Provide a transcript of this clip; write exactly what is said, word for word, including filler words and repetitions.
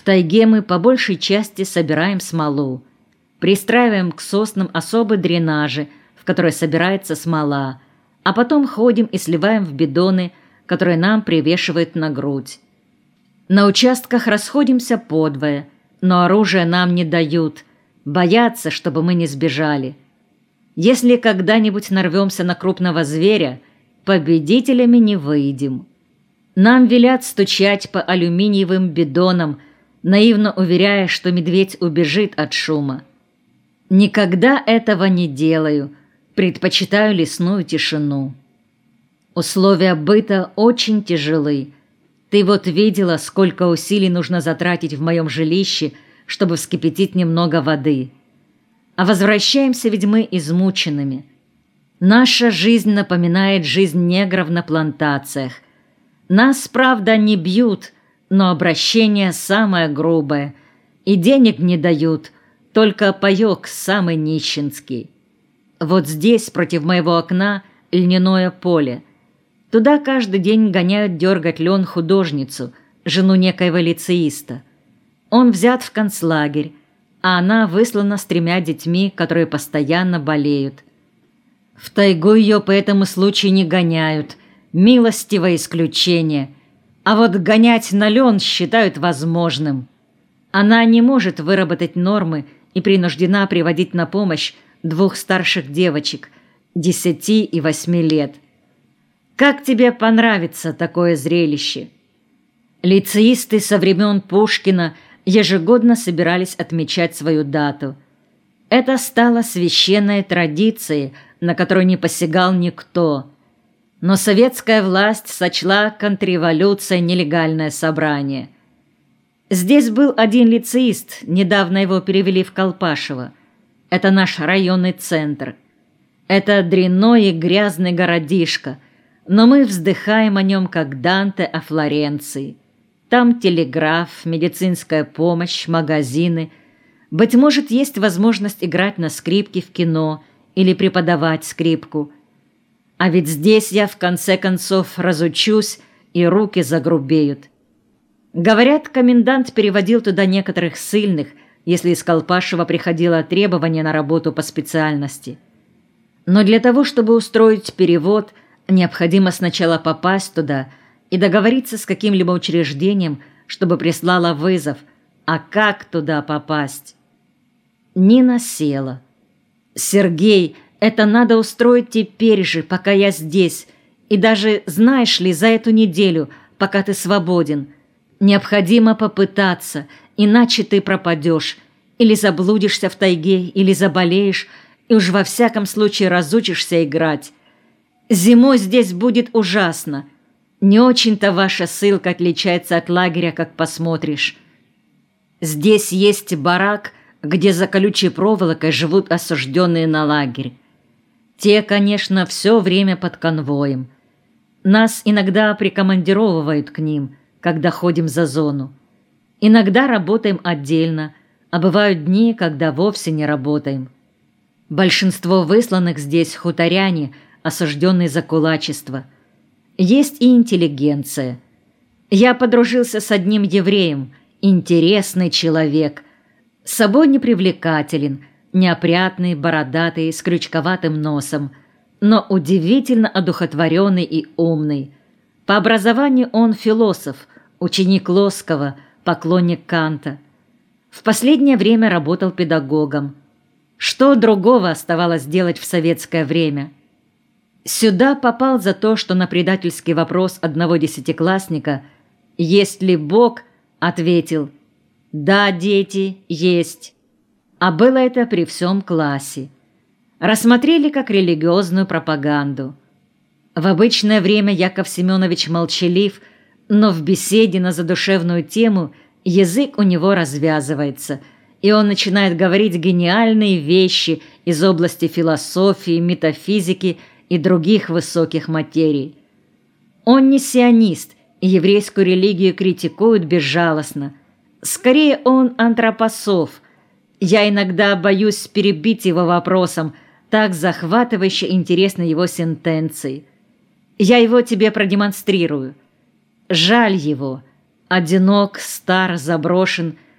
тайге мы по большей части собираем смолу, пристраиваем к соснам особые дренажи, в которые собирается смола, а потом ходим и сливаем в бидоны, которые нам привешивают на грудь. На участках расходимся подвое, но оружие нам не дают, боятся, чтобы мы не сбежали. Если когда-нибудь нарвемся на крупного зверя, победителями не выйдем. Нам велят стучать по алюминиевым бидонам, наивно уверяя, что медведь убежит от шума. Никогда этого не делаю, предпочитаю лесную тишину. Условия быта очень тяжелы. Ты вот видела, сколько усилий нужно затратить в моем жилище, чтобы вскипятить немного воды. А возвращаемся ведь мы измученными. Наша жизнь напоминает жизнь негров на плантациях. Нас, правда, не бьют, но обращение самое грубое, и денег не дают, только паёк самый нищенский. Вот здесь, против моего окна, льняное поле. Туда каждый день гоняют дергать лен художницу, жену некоего лицеиста. Он взят в концлагерь, а она выслана с тремя детьми, которые постоянно болеют. В тайгу ее по этому случаю не гоняют, милостивое исключение, а вот гонять на лен считают возможным. Она не может выработать нормы и принуждена приводить на помощь двух старших девочек, десяти и восьми лет. Как тебе понравится такое зрелище? Лицеисты со времен Пушкина ежегодно собирались отмечать свою дату. Это стало священной традицией, на которую не посягал никто. Но советская власть сочла контрреволюцией нелегальное собрание. Здесь был один лицеист, недавно его перевели в Колпашево. Это наш районный центр. Это дрянной и грязный городишко, но мы вздыхаем о нем, как Данте о Флоренции. Там телеграф, медицинская помощь, магазины. Быть может, есть возможность играть на скрипке в кино или преподавать скрипку. А ведь здесь я в конце концов разучусь, и руки загрубеют. Говорят, комендант переводил туда некоторых ссыльных, если из Колпашева приходило требование на работу по специальности. Но для того, чтобы устроить перевод, необходимо сначала попасть туда и договориться с каким-либо учреждением, чтобы прислало вызов. А как туда попасть? Нина села. «Сергей, это надо устроить теперь же, пока я здесь. И даже, знаешь ли, за эту неделю, пока ты свободен. Необходимо попытаться, иначе ты пропадешь. Или заблудишься в тайге, или заболеешь, и уж во всяком случае разучишься играть. Зимой здесь будет ужасно. Не очень-то ваша ссылка отличается от лагеря, как посмотришь. Здесь есть барак, где за колючей проволокой живут осужденные на лагерь. Те, конечно, все время под конвоем. Нас иногда прикомандировывают к ним, когда ходим за зону. Иногда работаем отдельно, а бывают дни, когда вовсе не работаем. Большинство высланных здесь хуторяне, осужденные за кулачество. Есть и интеллигенция. Я подружился с одним евреем, интересный человек, с собой непривлекателен, неопрятный, бородатый, с крючковатым носом, но удивительно одухотворенный и умный. По образованию он философ, ученик Лосского, поклонник Канта. В последнее время работал педагогом. Что другого оставалось делать в советское время? Сюда попал за то, что на предательский вопрос одного десятиклассника «Есть ли Бог?» ответил «Да, дети, есть». А было это при всем классе. Рассмотрели как религиозную пропаганду. В обычное время Яков Семенович молчалив, но в беседе на задушевную тему язык у него развязывается, и он начинает говорить гениальные вещи из области философии, метафизики и других высоких материй. Он не сионист, и еврейскую религию критикует безжалостно. Скорее, он антропософ. Я иногда боюсь перебить его вопросом, так захватывающе интересны его сентенции. Я его тебе продемонстрирую. Жаль его. Одинок, стар, заброшен,